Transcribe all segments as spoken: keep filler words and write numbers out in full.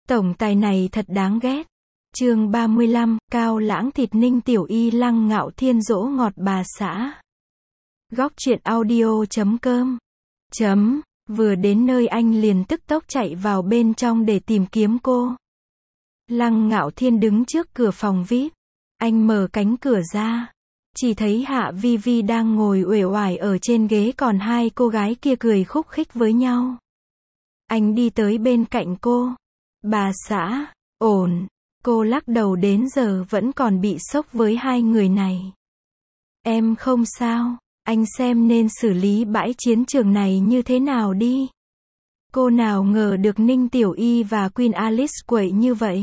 Tổng tài này thật đáng ghét. Chương ba mươi lăm, Cao Lãng thịt Ninh Tiểu Y Lăng Ngạo Thiên dỗ ngọt bà xã. Góc truyện audio chấm com. Chấm, vừa đến nơi anh liền tức tốc chạy vào bên trong để tìm kiếm cô. Lăng Ngạo Thiên đứng trước cửa phòng vi ai pi. Anh mở cánh cửa ra. Chỉ thấy Hạ Vi Vi đang ngồi uể oải ở trên ghế, còn hai cô gái kia cười khúc khích với nhau. Anh đi tới bên cạnh cô. Bà xã, ổn. Cô lắc đầu, đến giờ vẫn còn bị sốc với hai người này. Em không sao, anh xem nên xử lý bãi chiến trường này như thế nào đi. Cô nào ngờ được Ninh Tiểu Y và Queen Alice quậy như vậy.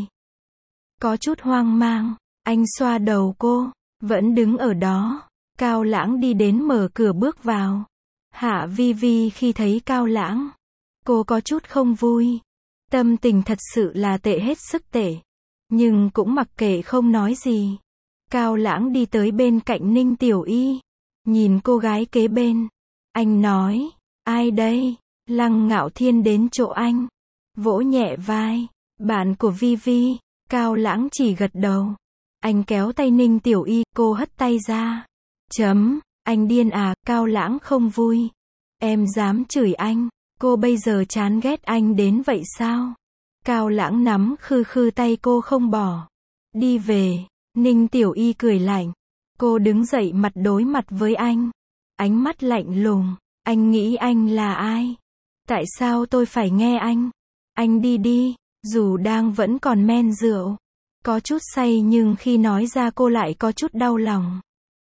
Có chút hoang mang, anh xoa đầu cô, vẫn đứng ở đó. Cao Lãng đi đến mở cửa bước vào. Hạ Vi Vi khi thấy Cao Lãng, cô có chút không vui. Tâm tình thật sự là tệ, hết sức tệ. Nhưng cũng mặc kệ không nói gì. Cao Lãng đi tới bên cạnh Ninh Tiểu Y, nhìn cô gái kế bên. Anh nói, ai đây? Lăng Ngạo Thiên đến chỗ anh, vỗ nhẹ vai. Bạn của Vi Vi. Cao Lãng chỉ gật đầu. Anh kéo tay Ninh Tiểu Y, cô hất tay ra. Chấm, anh điên à? Cao Lãng không vui. Em dám chửi anh? Cô bây giờ chán ghét anh đến vậy sao? Cao Lãng nắm khư khư tay cô không bỏ. Đi về. Ninh Tiểu Y cười lạnh. Cô đứng dậy, mặt đối mặt với anh. Ánh mắt lạnh lùng. Anh nghĩ anh là ai? Tại sao tôi phải nghe anh? Anh đi đi. Dù đang vẫn còn men rượu, có chút say, nhưng khi nói ra cô lại có chút đau lòng.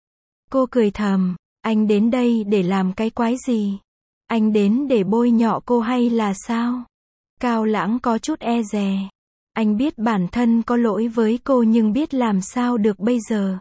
Cô cười thầm. Anh đến đây để làm cái quái gì? Anh đến để bôi nhọ cô hay là sao? Cao Lãng có chút e dè. Anh biết bản thân có lỗi với cô, nhưng biết làm sao được bây giờ.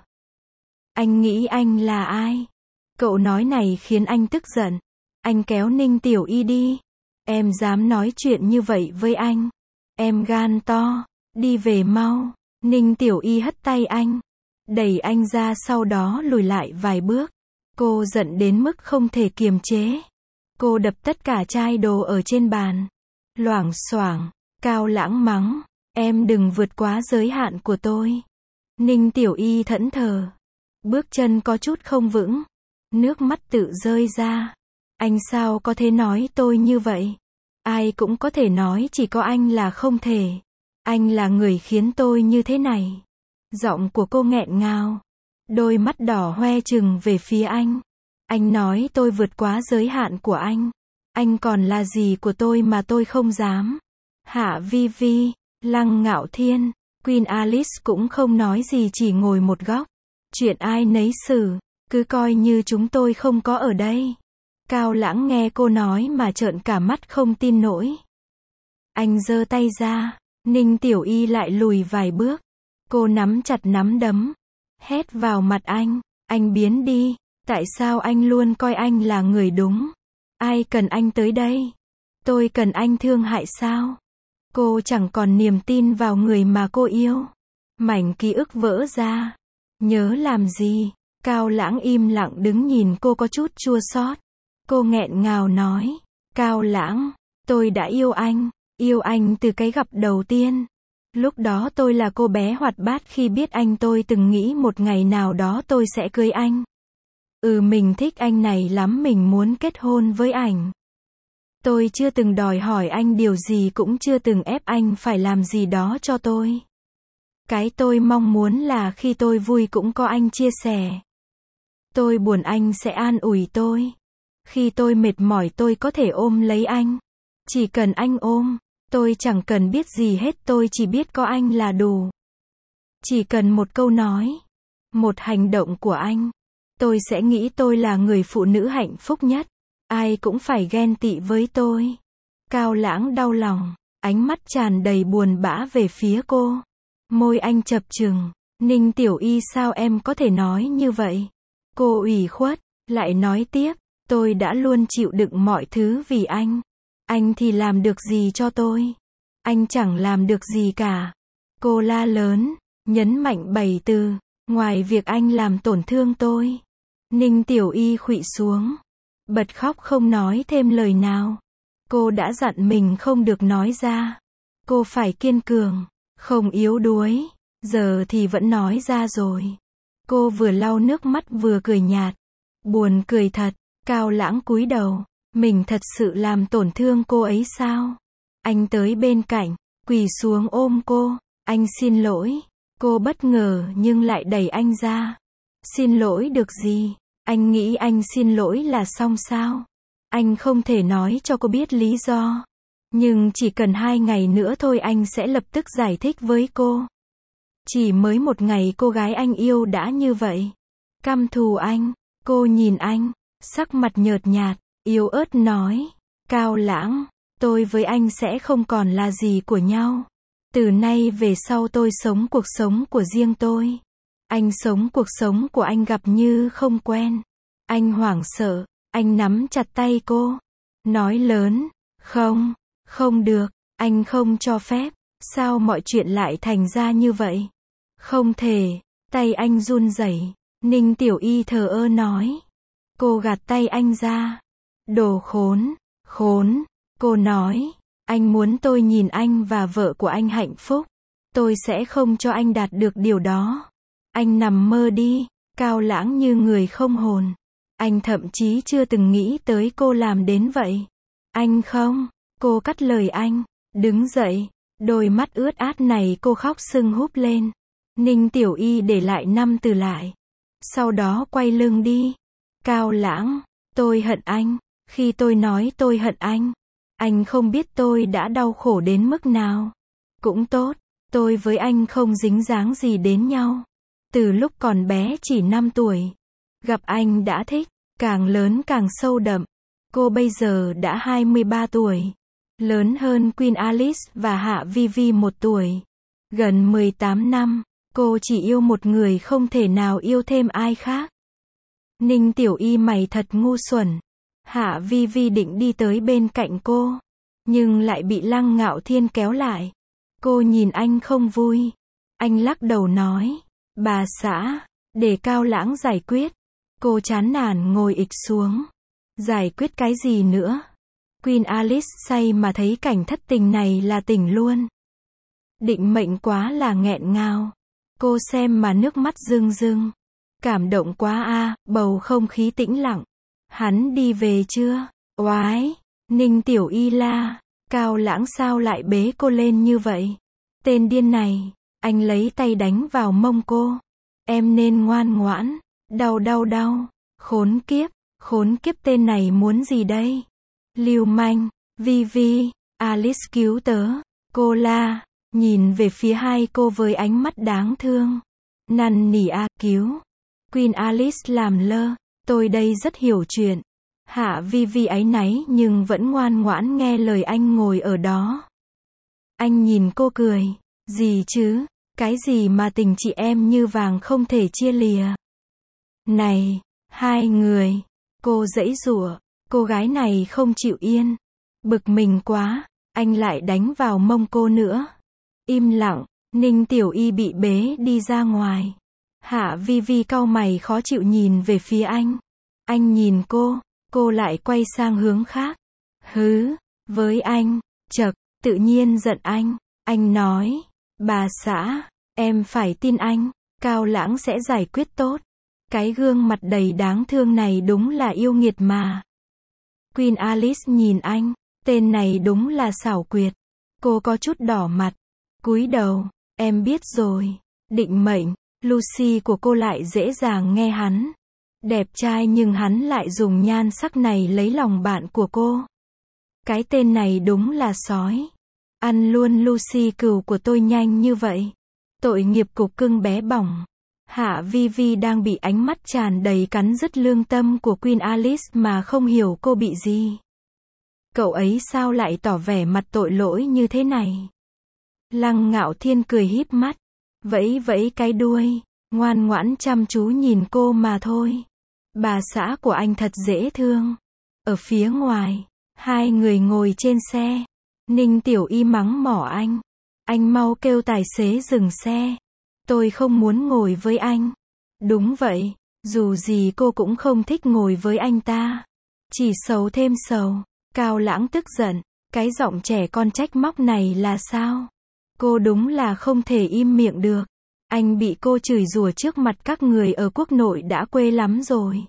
Anh nghĩ anh là ai? Cậu nói này khiến anh tức giận. Anh kéo Ninh Tiểu Y đi. Em dám nói chuyện như vậy với anh? Em gan to. Đi về mau. Ninh Tiểu Y hất tay anh, đẩy anh ra, sau đó lùi lại vài bước. Cô giận đến mức không thể kiềm chế. Cô đập tất cả chai đồ ở trên bàn. Loảng xoảng. Cao Lãng mắng. Em đừng vượt quá giới hạn của tôi. Ninh Tiểu Y thẫn thờ. Bước chân có chút không vững. Nước mắt tự rơi ra. Anh sao có thể nói tôi như vậy? Ai cũng có thể nói, chỉ có anh là không thể. Anh là người khiến tôi như thế này. Giọng của cô nghẹn ngào. Đôi mắt đỏ hoe chừng về phía anh. Anh nói tôi vượt quá giới hạn của anh. Anh còn là gì của tôi mà tôi không dám? Hạ Vi Vi, Lăng Ngạo Thiên, Queen Alice cũng không nói gì, chỉ ngồi một góc. Chuyện ai nấy xử, cứ coi như chúng tôi không có ở đây. Cao Lãng nghe cô nói mà trợn cả mắt không tin nổi. Anh giơ tay ra. Ninh Tiểu Y lại lùi vài bước. Cô nắm chặt nắm đấm, hét vào mặt anh. Anh biến đi. Tại sao anh luôn coi anh là người đúng? Ai cần anh tới đây? Tôi cần anh thương hại sao? Cô chẳng còn niềm tin vào người mà cô yêu. Mảnh ký ức vỡ ra. Nhớ làm gì? Cao Lãng im lặng đứng nhìn cô, có chút chua xót. Cô nghẹn ngào nói. Cao Lãng, tôi đã yêu anh. Yêu anh từ cái gặp đầu tiên. Lúc đó tôi là cô bé hoạt bát, khi biết anh tôi từng nghĩ một ngày nào đó tôi sẽ cưới anh. Ừ, mình thích anh này lắm, mình muốn kết hôn với anh. Tôi chưa từng đòi hỏi anh điều gì, cũng chưa từng ép anh phải làm gì đó cho tôi. Cái tôi mong muốn là khi tôi vui cũng có anh chia sẻ. Tôi buồn anh sẽ an ủi tôi. Khi tôi mệt mỏi tôi có thể ôm lấy anh. Chỉ cần anh ôm. Tôi chẳng cần biết gì hết, tôi chỉ biết có anh là đủ. Chỉ cần một câu nói, một hành động của anh, tôi sẽ nghĩ tôi là người phụ nữ hạnh phúc nhất. Ai cũng phải ghen tị với tôi. Cao Lãng đau lòng, ánh mắt tràn đầy buồn bã về phía cô. Môi anh chập chừng. Ninh Tiểu Y, sao em có thể nói như vậy? Cô ủy khuất, lại nói tiếp. Tôi đã luôn chịu đựng mọi thứ vì anh. Anh thì làm được gì cho tôi? Anh chẳng làm được gì cả. Cô la lớn, nhấn mạnh bảy từ. Ngoài việc anh làm tổn thương tôi. Ninh Tiểu Y khuỵu xuống, bật khóc không nói thêm lời nào. Cô đã dặn mình không được nói ra. Cô phải kiên cường, không yếu đuối. Giờ thì vẫn nói ra rồi. Cô vừa lau nước mắt vừa cười nhạt. Buồn cười thật. Cao Lãng cúi đầu. Mình thật sự làm tổn thương cô ấy sao? Anh tới bên cạnh, quỳ xuống ôm cô. Anh xin lỗi. Cô bất ngờ nhưng lại đẩy anh ra. Xin lỗi được gì? Anh nghĩ anh xin lỗi là xong sao? Anh không thể nói cho cô biết lý do. Nhưng chỉ cần hai ngày nữa thôi anh sẽ lập tức giải thích với cô. Chỉ mới một ngày cô gái anh yêu đã như vậy. Căm thù anh. Cô nhìn anh, sắc mặt nhợt nhạt, yếu ớt nói. Cao Lãng, tôi với anh sẽ không còn là gì của nhau. Từ nay về sau tôi sống cuộc sống của riêng tôi. Anh sống cuộc sống của anh gặp như không quen. Anh hoảng sợ, anh nắm chặt tay cô. Nói lớn, không, không được, anh không cho phép. Sao mọi chuyện lại thành ra như vậy? Không thể, tay anh run rẩy. Ninh Tiểu Y thờ ơ nói. Cô gạt tay anh ra. Đồ khốn, khốn, cô nói. Anh muốn tôi nhìn anh và vợ của anh hạnh phúc. Tôi sẽ không cho anh đạt được điều đó. Anh nằm mơ đi. Cao Lãng như người không hồn. Anh thậm chí chưa từng nghĩ tới cô làm đến vậy. Anh không. Cô cắt lời anh. Đứng dậy. Đôi mắt ướt át này cô khóc sưng húp lên. Ninh Tiểu Y để lại năm từ lại. Sau đó quay lưng đi. Cao Lãng, tôi hận anh. Khi tôi nói tôi hận anh, anh không biết tôi đã đau khổ đến mức nào. Cũng tốt, tôi với anh không dính dáng gì đến nhau. Từ lúc còn bé chỉ năm tuổi. Gặp anh đã thích, càng lớn càng sâu đậm. Cô bây giờ đã hai mươi ba tuổi. Lớn hơn Queen Alice và Hạ Vi Vi một tuổi. Gần mười tám năm, cô chỉ yêu một người không thể nào yêu thêm ai khác. Ninh Tiểu Y mày thật ngu xuẩn. Hạ Vi Vi định đi tới bên cạnh cô, nhưng lại bị Lăng Ngạo Thiên kéo lại. Cô nhìn anh không vui. Anh lắc đầu nói, bà xã, để Cao Lãng giải quyết. Cô chán nản ngồi ịch xuống. Giải quyết cái gì nữa? Queen Alice say mà thấy cảnh thất tình này là tỉnh luôn. Định mệnh quá là nghẹn ngào. Cô xem mà nước mắt rưng rưng. Cảm động quá a, bầu không khí tĩnh lặng. Hắn đi về chưa? Oái, Ninh Tiểu Y la, Cao Lãng sao lại bế cô lên như vậy? Tên điên này, anh lấy tay đánh vào mông cô. Em nên ngoan ngoãn, đau đau đau, khốn kiếp, khốn kiếp tên này muốn gì đây? Lưu manh, Vi Vi, Alice cứu tớ, cô la, nhìn về phía hai cô với ánh mắt đáng thương. Năn nỉ a, cứu. Queen Alice làm lơ, tôi đây rất hiểu chuyện. Hạ Vi Vi áy náy nhưng vẫn ngoan ngoãn nghe lời anh ngồi ở đó. Anh nhìn cô cười, gì chứ, cái gì mà tình chị em như vàng không thể chia lìa. Này, hai người, cô giãy giụa, cô gái này không chịu yên. Bực mình quá, anh lại đánh vào mông cô nữa. Im lặng, Ninh Tiểu Y bị bế đi ra ngoài. Hạ Vi Vi cau mày khó chịu nhìn về phía anh. Anh nhìn cô, cô lại quay sang hướng khác. Hứ, với anh, chậc, tự nhiên giận anh. Anh nói, bà xã, em phải tin anh, Cao Lãng sẽ giải quyết tốt. Cái gương mặt đầy đáng thương này đúng là yêu nghiệt mà. Queen Alice nhìn anh, tên này đúng là xảo quyệt. Cô có chút đỏ mặt, cúi đầu, em biết rồi, định mệnh. Lucy của cô lại dễ dàng nghe hắn. Đẹp trai nhưng hắn lại dùng nhan sắc này lấy lòng bạn của cô. Cái tên này đúng là sói. Ăn luôn Lucy cừu của tôi nhanh như vậy. Tội nghiệp cục cưng bé bỏng. Hạ Vi Vi đang bị ánh mắt tràn đầy cắn rứt lương tâm của Queen Alice mà không hiểu cô bị gì. Cậu ấy sao lại tỏ vẻ mặt tội lỗi như thế này? Lăng Ngạo Thiên cười híp mắt. Vẫy vẫy cái đuôi, ngoan ngoãn chăm chú nhìn cô mà thôi. Bà xã của anh thật dễ thương. Ở phía ngoài, hai người ngồi trên xe. Ninh Tiểu Y mắng mỏ anh. Anh mau kêu tài xế dừng xe. Tôi không muốn ngồi với anh. Đúng vậy, dù gì cô cũng không thích ngồi với anh ta. Chỉ sầu thêm sầu. Cao Lãng tức giận. Cái giọng trẻ con trách móc này là sao? Cô đúng là không thể im miệng được. Anh bị cô chửi rủa trước mặt các người ở quốc nội đã quê lắm rồi.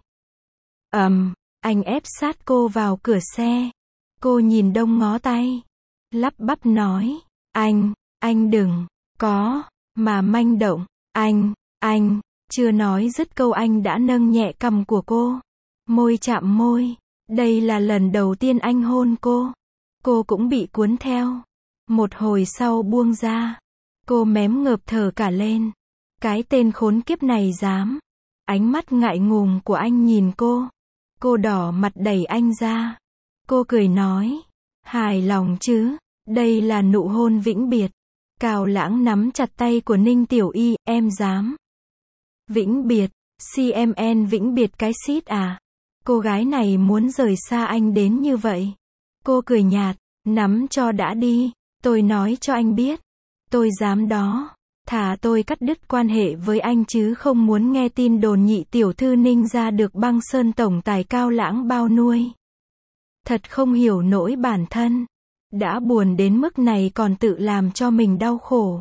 Ầm, um, anh ép sát cô vào cửa xe. Cô nhìn đông ngó tay. Lắp bắp nói, anh, anh đừng, có, mà manh động, anh, anh, chưa nói dứt câu anh đã nâng nhẹ cằm của cô. Môi chạm môi, đây là lần đầu tiên anh hôn cô. Cô cũng bị cuốn theo. Một hồi sau buông ra. Cô mém ngợp thở cả lên. Cái tên khốn kiếp này dám. Ánh mắt ngại ngùng của anh nhìn cô. Cô đỏ mặt đẩy anh ra. Cô cười nói, hài lòng chứ, đây là nụ hôn vĩnh biệt. Cao Lãng nắm chặt tay của Ninh Tiểu Y, em dám. Vĩnh biệt, xê em en vĩnh biệt cái xít à? Cô gái này muốn rời xa anh đến như vậy. Cô cười nhạt, nắm cho đã đi, tôi nói cho anh biết. Tôi dám đó. Thà tôi cắt đứt quan hệ với anh chứ không muốn nghe tin đồn nhị tiểu thư Ninh gia được Băng Sơn tổng tài Cao Lãng bao nuôi. Thật không hiểu nỗi bản thân. Đã buồn đến mức này còn tự làm cho mình đau khổ.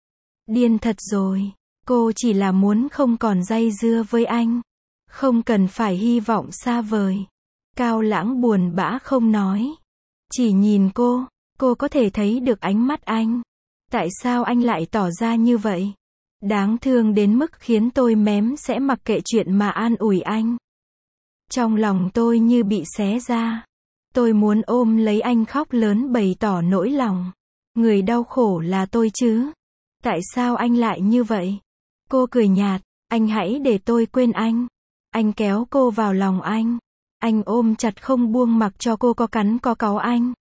Điên thật rồi. Cô chỉ là muốn không còn dây dưa với anh. Không cần phải hy vọng xa vời. Cao Lãng buồn bã không nói. Chỉ nhìn cô, cô có thể thấy được ánh mắt anh. Tại sao anh lại tỏ ra như vậy? Đáng thương đến mức khiến tôi mém sẽ mặc kệ chuyện mà an ủi anh. Trong lòng tôi như bị xé ra. Tôi muốn ôm lấy anh khóc lớn bày tỏ nỗi lòng. Người đau khổ là tôi chứ. Tại sao anh lại như vậy? Cô cười nhạt, anh hãy để tôi quên anh. Anh kéo cô vào lòng anh. Anh ôm chặt không buông mặc cho cô có cắn có cáu anh.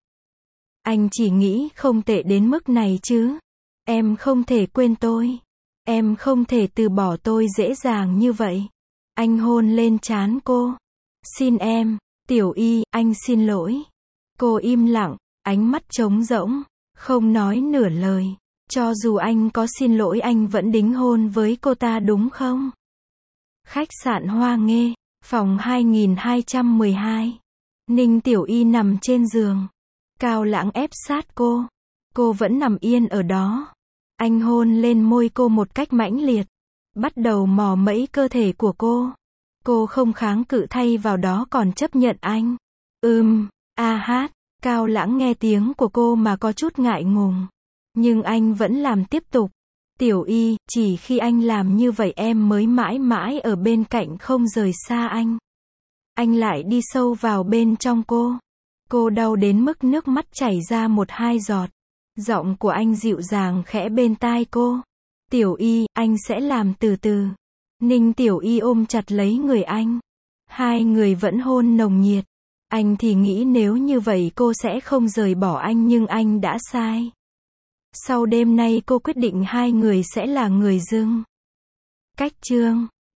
Anh chỉ nghĩ không tệ đến mức này chứ. Em không thể quên tôi. Em không thể từ bỏ tôi dễ dàng như vậy. Anh hôn lên trán cô. Xin em, Tiểu Y, anh xin lỗi. Cô im lặng, ánh mắt trống rỗng, không nói nửa lời. Cho dù anh có xin lỗi anh vẫn đính hôn với cô ta đúng không? Khách sạn Hoa Nghê, phòng hai nghìn hai trăm mười hai. Ninh Tiểu Y nằm trên giường. Cao Lãng ép sát cô. Cô vẫn nằm yên ở đó. Anh hôn lên môi cô một cách mãnh liệt. Bắt đầu mò mẫy cơ thể của cô. Cô không kháng cự thay vào đó còn chấp nhận anh. Ừm, a hát. Cao Lãng nghe tiếng của cô mà có chút ngại ngùng. Nhưng anh vẫn làm tiếp tục. Tiểu Y, chỉ khi anh làm như vậy em mới mãi mãi ở bên cạnh không rời xa anh. Anh lại đi sâu vào bên trong cô. Cô đau đến mức nước mắt chảy ra một hai giọt. Giọng của anh dịu dàng khẽ bên tai cô. Tiểu Y, anh sẽ làm từ từ. Ninh Tiểu Y ôm chặt lấy người anh. Hai người vẫn hôn nồng nhiệt. Anh thì nghĩ nếu như vậy cô sẽ không rời bỏ anh nhưng anh đã sai. Sau đêm nay cô quyết định hai người sẽ là người dưng. Cách chương